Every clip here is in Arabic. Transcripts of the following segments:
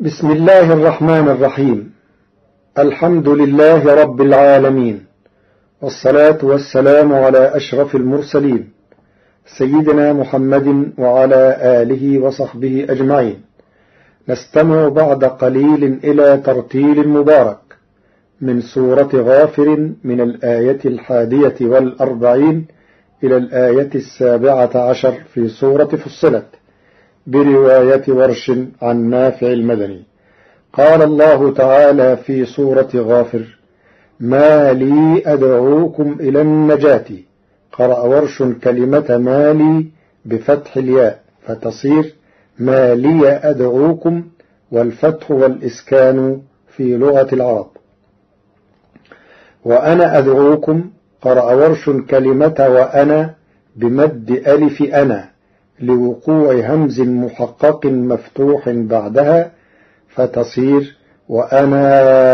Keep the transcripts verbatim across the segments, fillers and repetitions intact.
بسم الله الرحمن الرحيم. الحمد لله رب العالمين، والصلاة والسلام على أشرف المرسلين سيدنا محمد وعلى آله وصحبه أجمعين. نستمع بعد قليل إلى ترتيل مبارك من سورة غافر من الآية الحادية والأربعين إلى الآية السابعة عشر في سورة فصلت برواية ورش عن نافع المدني. قال الله تعالى في سورة غافر: ما لي أدعوكم إلى النجاة. قرأ ورش كلمة ما لي بفتح الياء فتصير ما لي أدعوكم، والفتح والإسكان في لغة العرب. وأنا أدعوكم قرأ ورش كلمة وأنا بمد ألف أنا لوقوع همز محقق مفتوح بعدها فتصير وأنا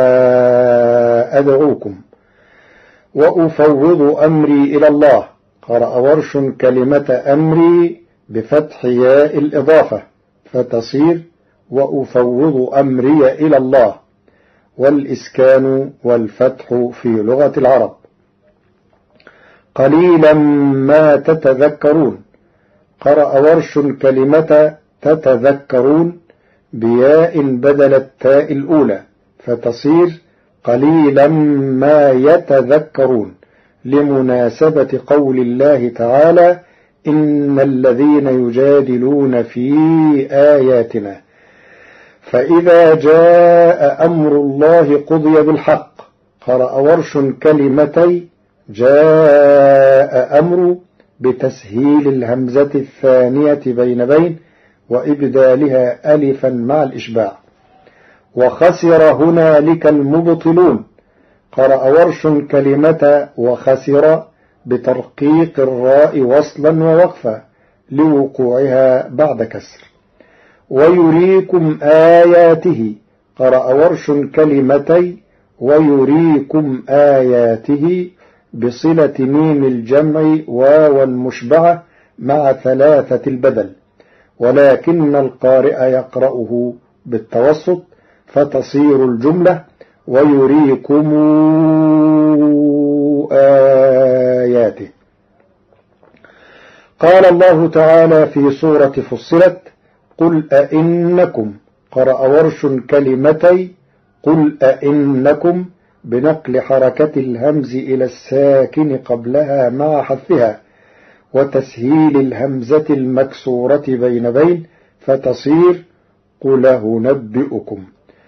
أدعوكم. وأفوض أمري إلى الله قرأ ورش كلمة أمري بفتح ياء الإضافة فتصير وأفوض أمري إلى الله، والإسكان والفتح في لغة العرب. قليلا ما تتذكرون قرأ ورش كلمة تتذكرون بياء بدل التاء الأولى فتصير قليلا ما يتذكرون، لمناسبة قول الله تعالى: إن الذين يجادلون في آياتنا فإذا جاء أمر الله قضي بالحق. قرأ ورش كلمتي جاء أمر بتسهيل الهمزة الثانية بين بين وإبدالها ألفا مع الإشباع. وخسر هنالك المبطلون قرأ ورش كلمة وخسر بترقيق الراء وصلا ووقفا لوقوعها بعد كسر. ويريكم آياته قرأ ورش كلمتي ويريكم آياته بصلة ميم الجمع واو المشبعة مع ثلاثة البدل، ولكن القارئ يقرأه بالتوسط فتصير الجملة ويريكم آياته. قال الله تعالى في سورة فصلت: قل أئنكم قرأ ورش كلمتي قل أئنكم بنقل حركة الهمز إلى الساكن قبلها مع حذفها وتسهيل الهمزة المكسورة بين بين فتصير قل هنبئكم.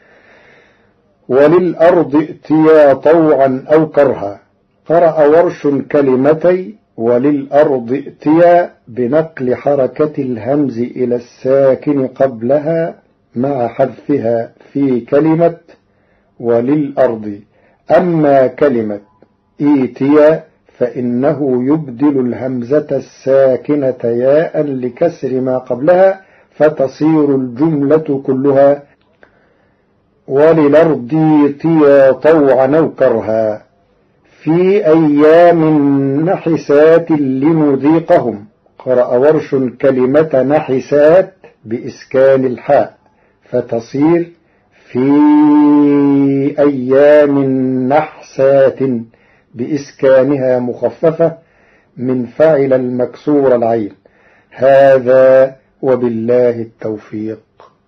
وللأرض ائتيا طوعا أو كرها قرأ ورش كلمتي وللأرض ائتيا بنقل حركة الهمز إلى الساكن قبلها مع حذفها في كلمة وللأرض. أما كلمة إيتيا فإنه يبدل الهمزة الساكنة ياء لكسر ما قبلها فتصير الجملة كلها وللأرض ائتيا طوعا أو كرها في أيام نحسات لنذيقهم. قرأ ورش كلمة نحسات بإسكان الحاء فتصير في أيام نحسات بإسكانها مخففة من فعل المكسور العين. هذا وبالله التوفيق.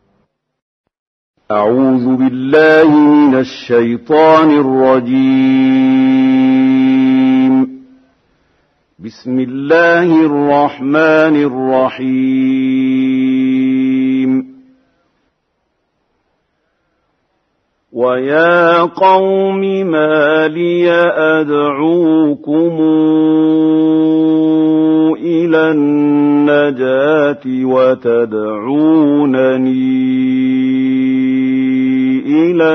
أعوذ بالله من الشيطان الرجيم. بسم الله الرحمن الرحيم. ويا قوم ما لي أدعوكم إلى النجاة وتدعونني إلى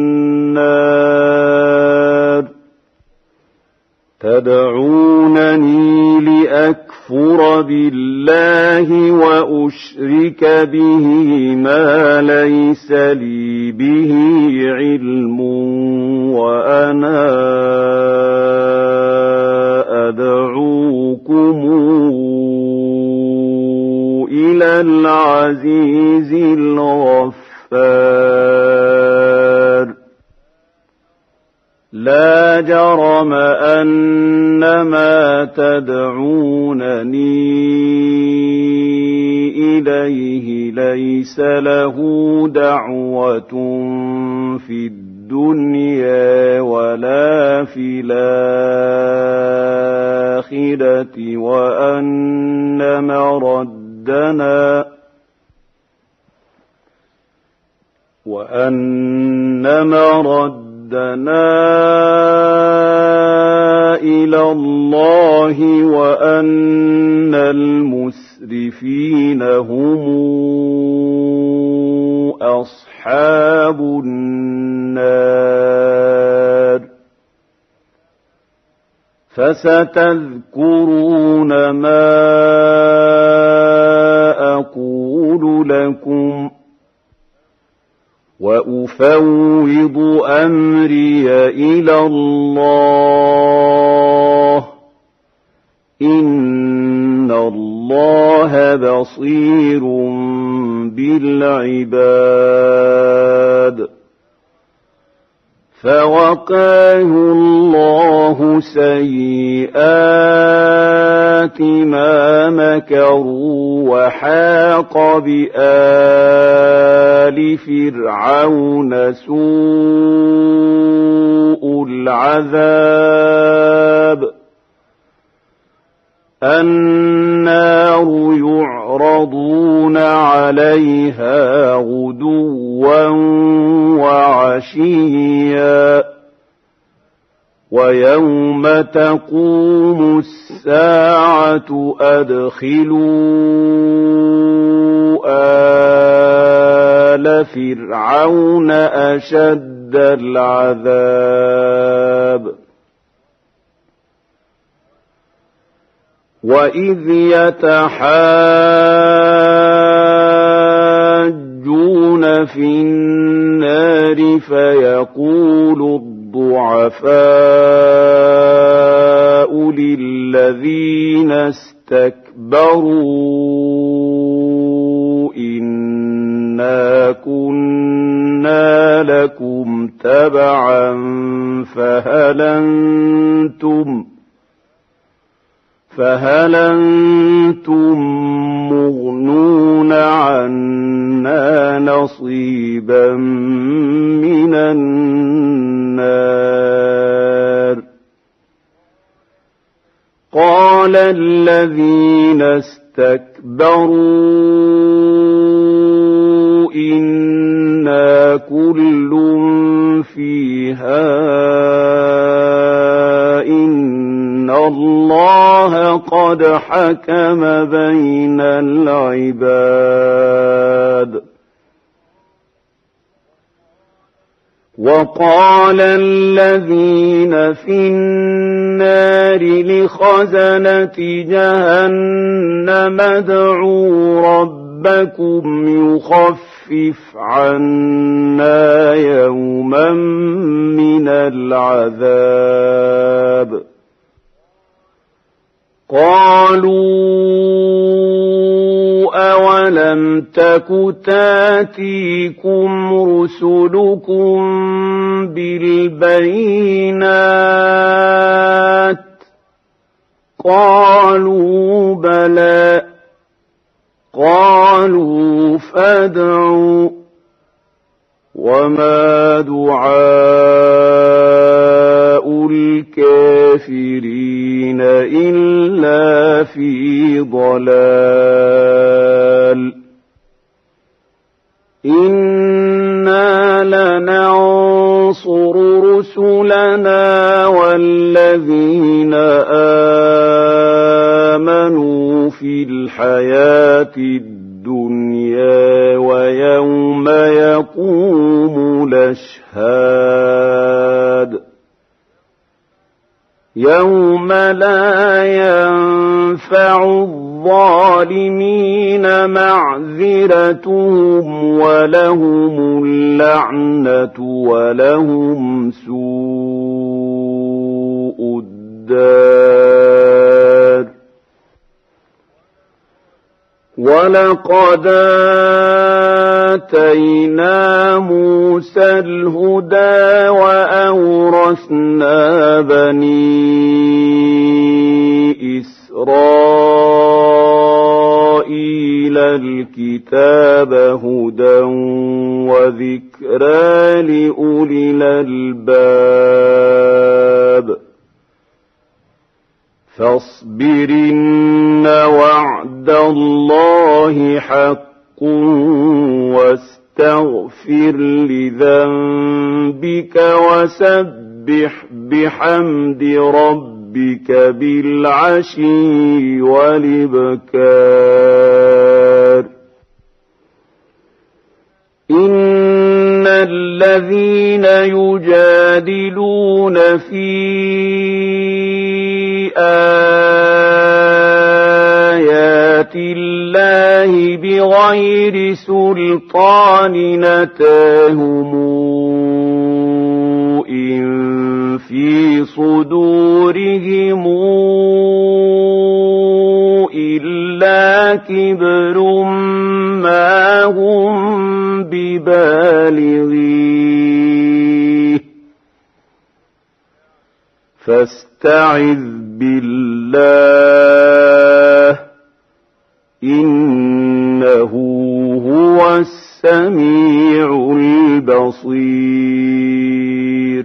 النار تدعونني لأكفر بالله وأشرك به ما ليس لي به علم وأنا أدعوكم إلى العزيز الغفار. لا جرم أن ما تدعونني إليه ليس له دعوة في الدنيا ولا في الآخرة وأن مردنا وأن مردنا إلى الله وأن المسرفين هم أصحاب النار فستذكرون ما أقول لكم وأفوض أمري إلى الله إن الله بصير بالعباد فوقاه الله سيئات ما مكروا وحاق بآل فرعون سوء العذاب النار يعرضون عليها غدوا وعشيا ويوم تقوم الساعة أدخلوا آل فرعون أشد العذاب وإذ يتحاجون في النار فيقول الضعفاء للذين استكبروا إنا كنا لكم تبعا فهل أنتم فهل أنتم مغنون عنا نصيبا من النار قال الذين استكبروا إنا كل فيها إن الله قد حكم بين العباد وقال الذين في النار لخزنة جهنم ادعوا ربكم يخفف عنا يوما من العذاب قالوا أولم تك تاتيكم رسلكم بالبينات قالوا بلى قالوا فادعوا وما دعاء الكافرين إلا في ضلال إنا لننصر رسلنا والذين آمنوا في الحياة الدنيا ويوم يقوم الأشهاد يوم لا ينفع الظالمين معذرتهم ولهم اللعنة ولهم سوء الدار وَلَقَدْ آتَيْنَا مُوسَى الْهُدَىٰ وَأَوْرَثْنَا بَنِي إِسْرَائِيلَ الْكِتَابَ هُدًى وَذِكْرَىٰ لِأُولِي الْأَلْبَابِ فاصبر إن وعد الله حق واستغفر لذنبك وسبح بحمد ربك بالعشي والإبكار إن الذين يجادلون في آيات الله بغير سلطان أتاهم إن في صدورهم إلا كبر ما هم ببالغيه فاستعذ بالله إنه هو السميع البصير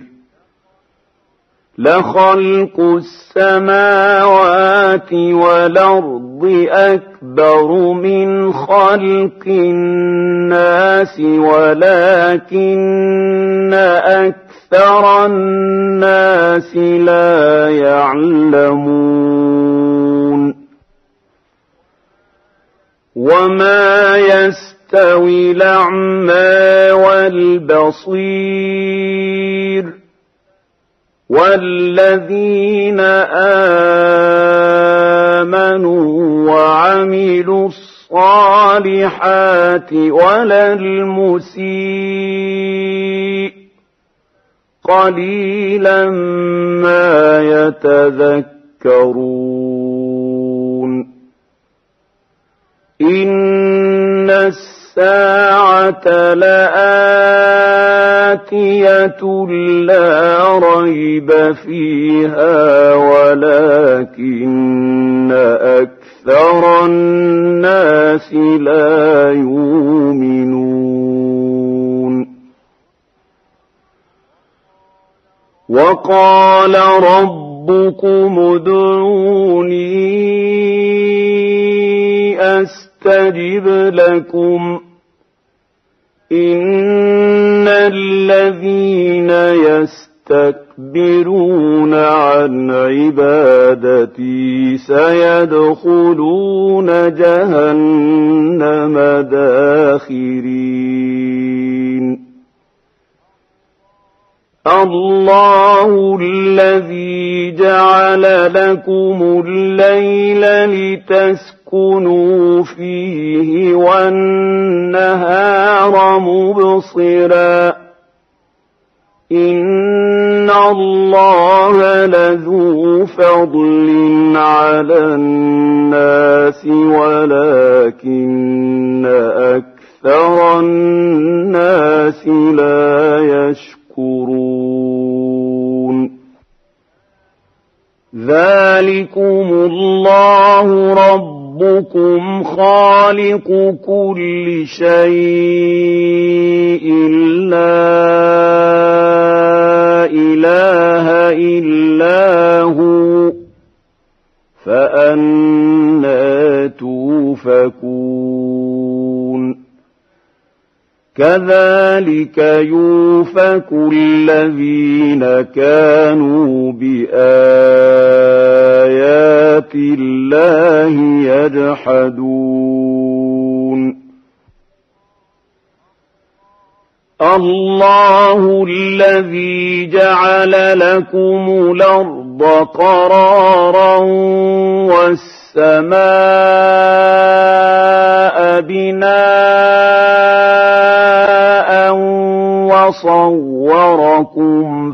لخلق السماوات والأرض أكبر من خلق الناس ولكن أكثر الناس لا يعلمون وما يستوي الأعمى والبصير والذين آمنوا وعملوا الصالحات ولا المسيء قليلا ما يتذكرون إن الساعة لآتية لا ريب فيها ولكن أكثر الناس لا يؤمنون وقال ربكم ادعوني أستجب لكم إن الذين يستكبرون عن عبادتي سيدخلون جهنم داخرين الله الذي جعل لكم الليل لتسكنوا فيه والنهار مبصرا إن الله لذو فضل على الناس ولكن أكثر الناس لا يشكرون ذلكم الله ربكم خالق كل شيء لا إله إلا هو فأنى توفكون كذلك يؤفك الذين كانوا بآيات الله يجحدون الله الذي جعل لكم الأرض قرارا والسماء بناء وصوركم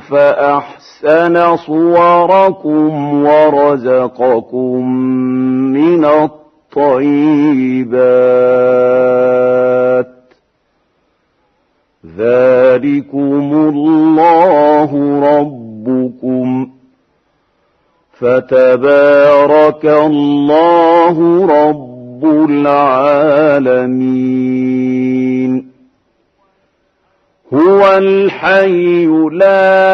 فأحسن صوركم ورزقكم من الطيبات الطيبات ذلكم الله ربكم فتبارك الله رب العالمين هو الحي لا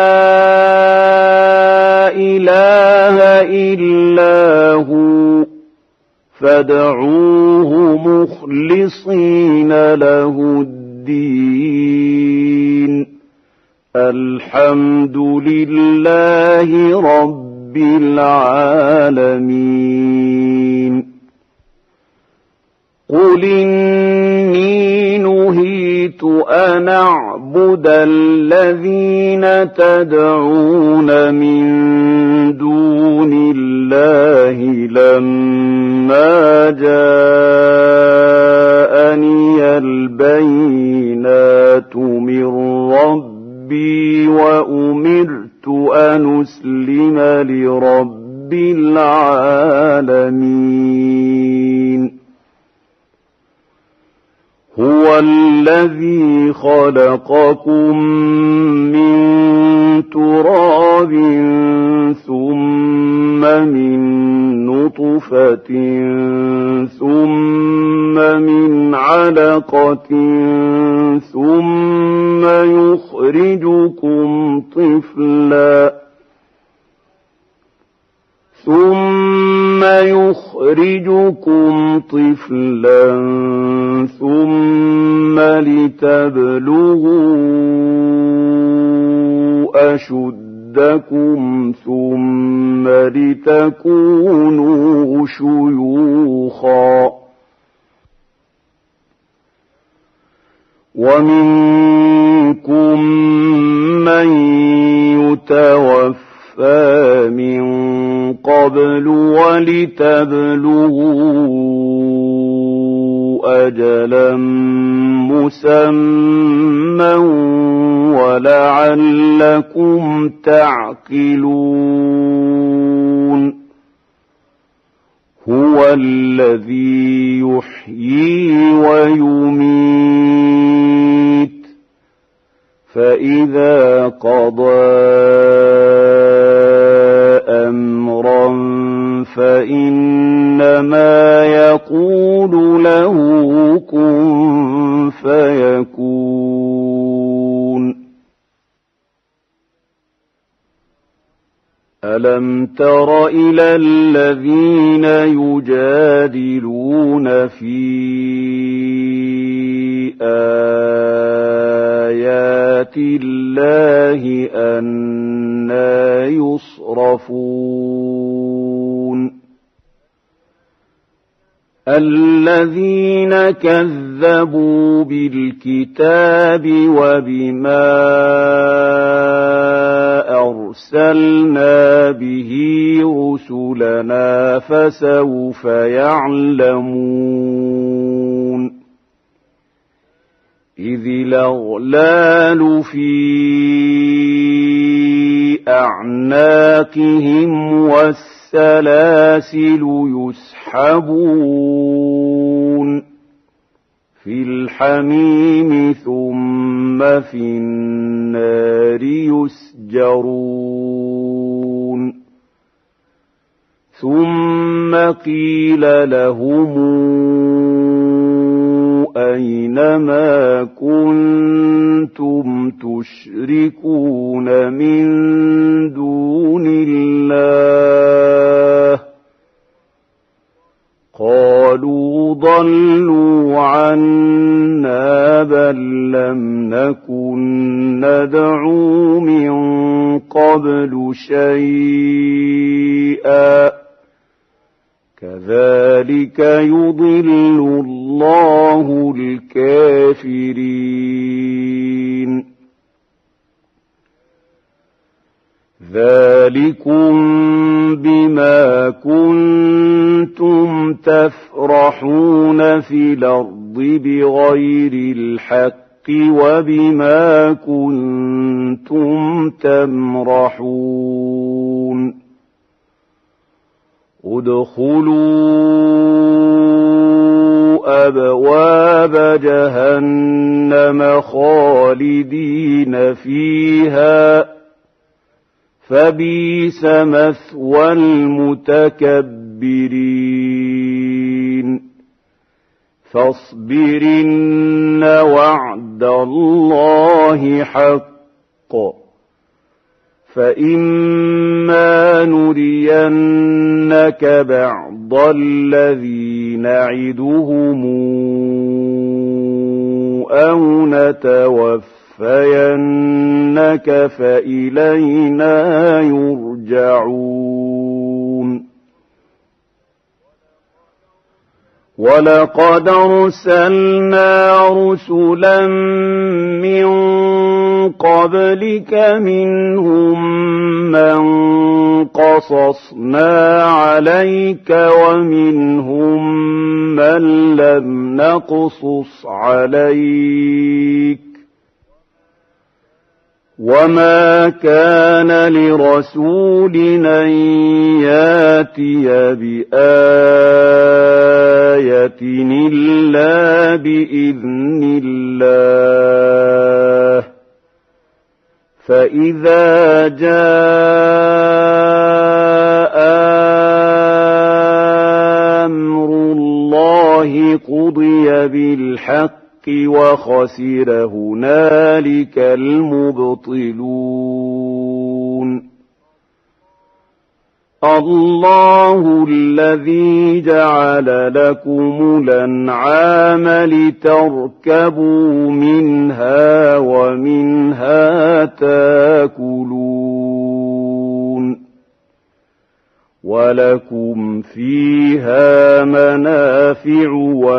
إله إلا هو فادعوه مخلصين له الدين الحمد لله رب العالمين قل إني نهيت أن أعبد الذين تدعون من دون الله لما جاءني البينات من ربي وأمرت أن أسلم لرب العالمين هو الذي خلقكم من تراب ثم من نطفة ثم من علقة ثم يخرجكم طفلا ثم يخرجكم طفلا ثم لتبلغوا أشدكم ثم لتكونوا شيوخا ومنكم من يتوفى من قبل ولتبلغوا أجلا مسمى ولعلكم تعقلون هو الذي يحيي ويميت فإذا قضى أمرا فإنما يقول له كن فيكون ألم تر إلى الذين يجادلون في آيات الله أنى يصرفون الذين كذبوا بالكتاب وبما أرسلنا به رسلنا فسوف يعلمون إذ الأغلال في أعناقهم والسلاسل يسحبون في الحميم ثم في النار يسجرون ثم قيل لهم أين ما كنتم تشركون من دون الله قالوا ضلوا عنا بل لم نكن ندعو من قبل شيئا كذلك يضل الله الكافرين ذلكم بما كنتم تفرحون في الأرض بغير الحق وبما كنتم تمرحون ادخلوا أبواب جهنم خالدين فيها فبئس مثوى المتكبرين فاصبر إن وعد الله حق فإما نرينك بعض الذي نعدهم أو نتوفينك فإلينا يرجعون ولقد أرسلنا رسلا من قبلك منهم من قصصنا عليك ومنهم من لم نقصص عليك وما كان لرسول أن ياتي بآية إلا بإذن الله فإذا جاء أمر الله قضي بالحق وخسر هنالك المبطلون الله الذي جعل لكم الأنعام لتركبوا منها ومنها تاكلون ولكم فيها منافع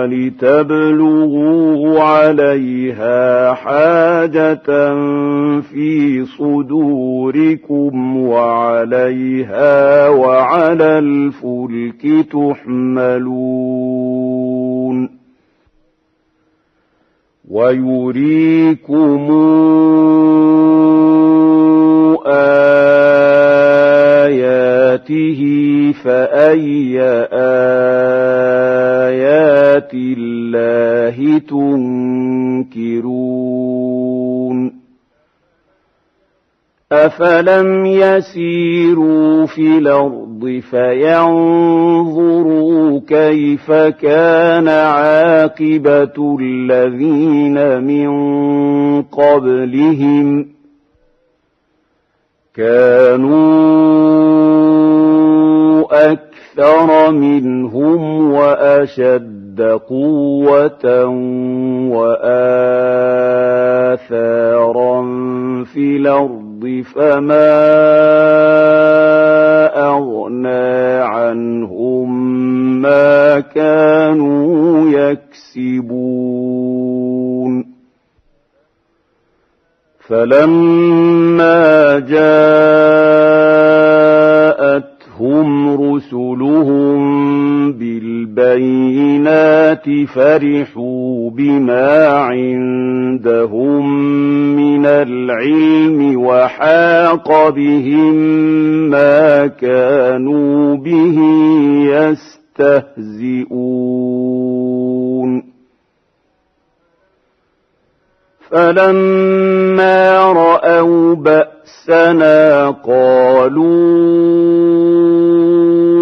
ولتبلغوا عليها حاجة في صدوركم وعليها وعلى الفلك تحملون ويريكم آياته فأي آيات الله تنكرون أفلم يسيروا في الأرض فينظروا كيف كان عاقبة الذين من قبلهم كانوا أكثر منهم وأشد قوة وآثارا في الأرض فما أغنى عنهم ما كانوا يكسبون فلما جاءتهم رسلهم بالبينات فرحوا بما عندهم من العلم وحاق بهم ما كانوا به يستهزئون فلما رأوا بأسنا قالوا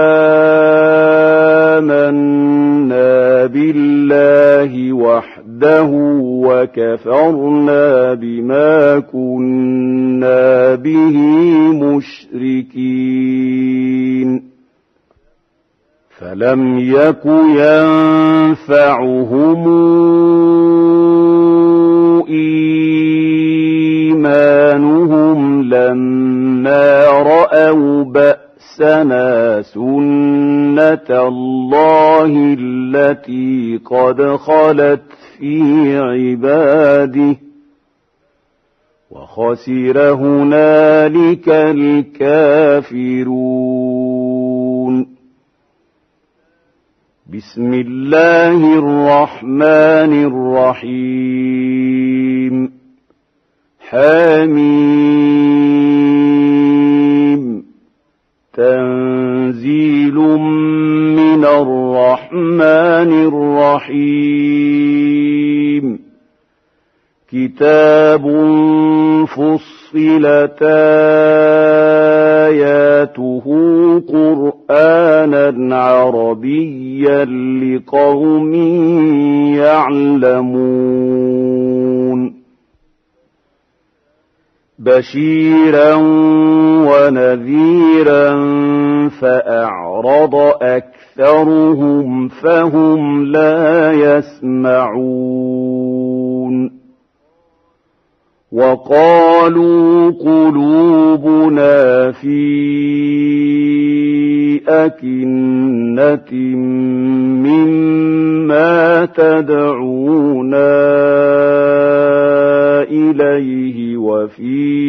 آمنا بالله وحده وكفرنا بما كنا به مشركين فلم يك ينفعهم إيمانهم لما رأوا بأسنا سنة الله التي قد خلت في عباده وخسر هنالك الكافرون بسم الله الرحمن الرحيم حميم تنزيل كتاب فصلت آياته قرآنا عربيا لقوم يعلمون بشيرا ونذيرا فأعرض أكثرهم فهم لا يسمعون وقالوا قلوبنا في أكنة مما تدعونا إليه وفي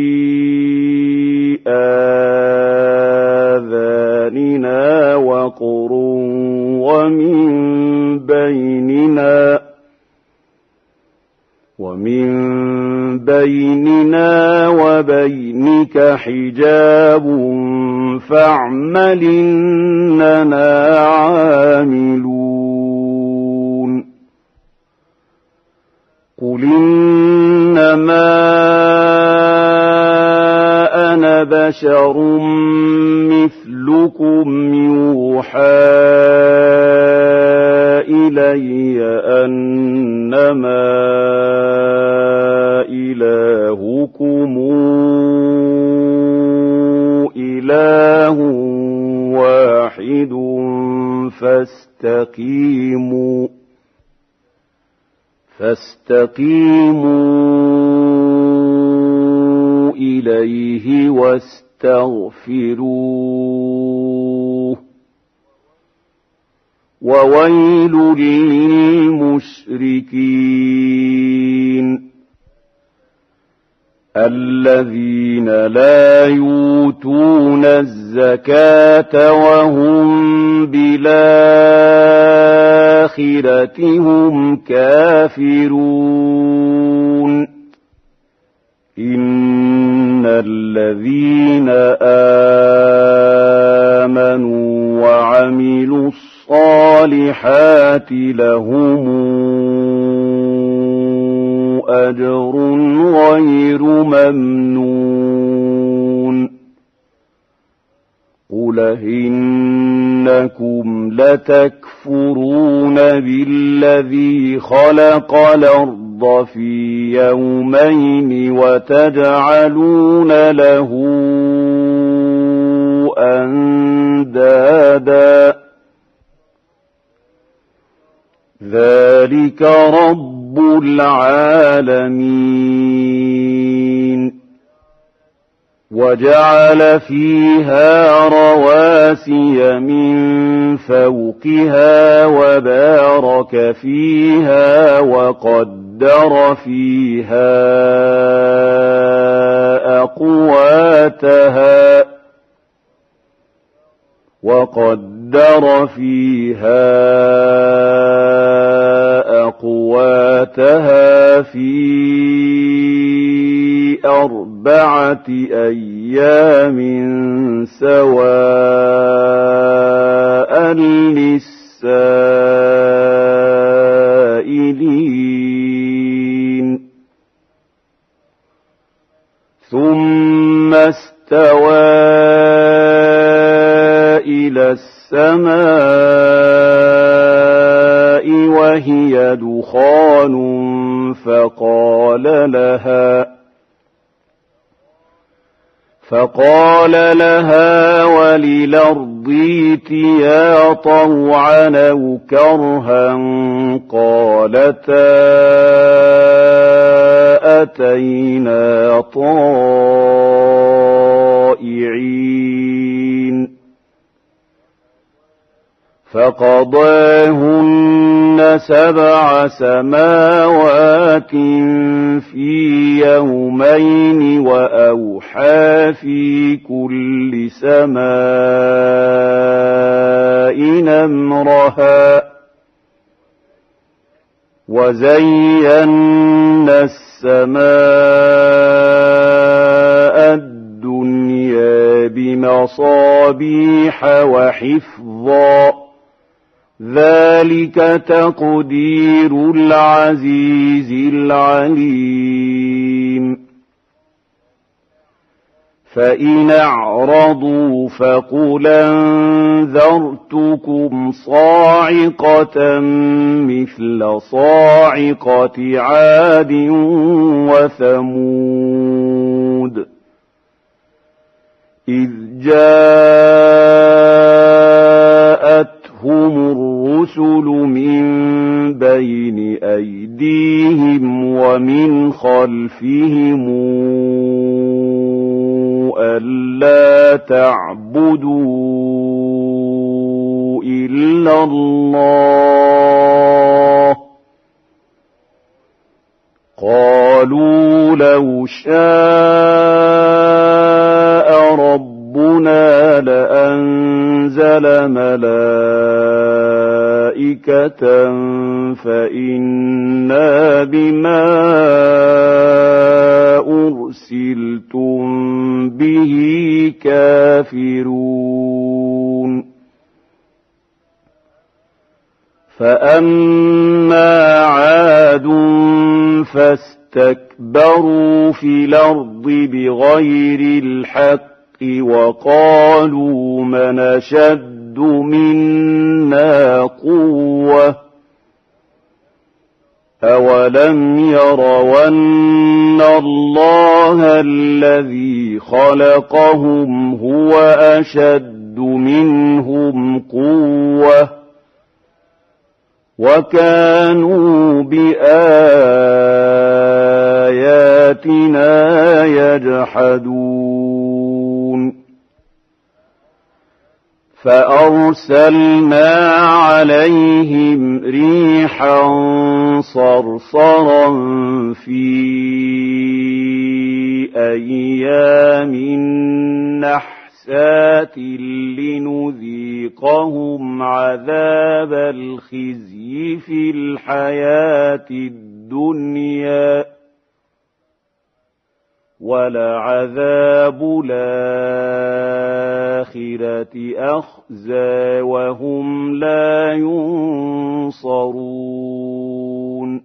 آذاننا وقر ومن بيننا ومن بيننا وبينك حجاب فاعمل إننا عاملون قل إنما أنا بشر مثلكم يوحى إلي أنما إلهكم إله واحد فاستقيموا فاستقيموا إليه واستغفروه وويل للمشركين الذين لا يؤتون الزكاة وهم بالآخرة هم كافرون إن الذين آمنوا وعملوا الصالحات لهم أجر غير ممنون قل إنكم لتكفرون بالذي خلق الأرض في يومين وتجعلون له أندادا ذلك رب العالمين وجعل فيها رواسي من فوقها وبارك فيها وقدر فيها أقواتها وقدر فيها أقواتها في أربعة أيام سواء للسائلين ثم استوى إلى السماء وهي دخان فقال لها فقال لها وللأرض ائتيا طوعا أو كرها قالتا أتينا طائعين فقضاهن سبع سماوات في يومين وأوحى في كل سماء أمرها وزينا السماء الدنيا بمصابيح وحفظا ذلك ذلك تقدير العزيز العليم فإن أعرضوا فقل أنذرتكم صاعقة مثل صاعقة عاد وثمود إذ جاءتهم الرسل من بين أيديهم ومن خلفهم ألا تعبدوا إلا الله قالوا لو شاء ربنا لأنزل ملائكة فإنا بما أرسلتم به كافرون فأما عاد فاستكبروا في الأرض بغير الحق وقالوا من أشد منا قوة أولم يروا أن الله الذي خلقهم هو أشد منهم قوة وكانوا بآياتنا يجحدون فأرسلنا عليهم ريحا صرصرا في أيام نحسات لنذيقهم عذاب الخزي في الحياة الدنيا ولعذاب الآخرة أخزى وهم لا ينصرون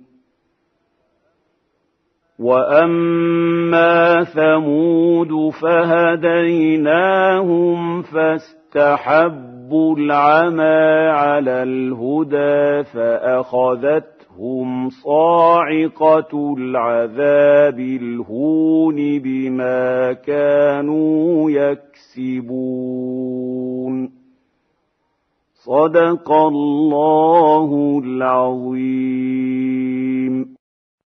وأما ثمود فهديناهم فاستحبوا العمى على الهدى فأخذتهم صاعقة العذاب الهون بما كانوا يكسبون صدق الله العظيم.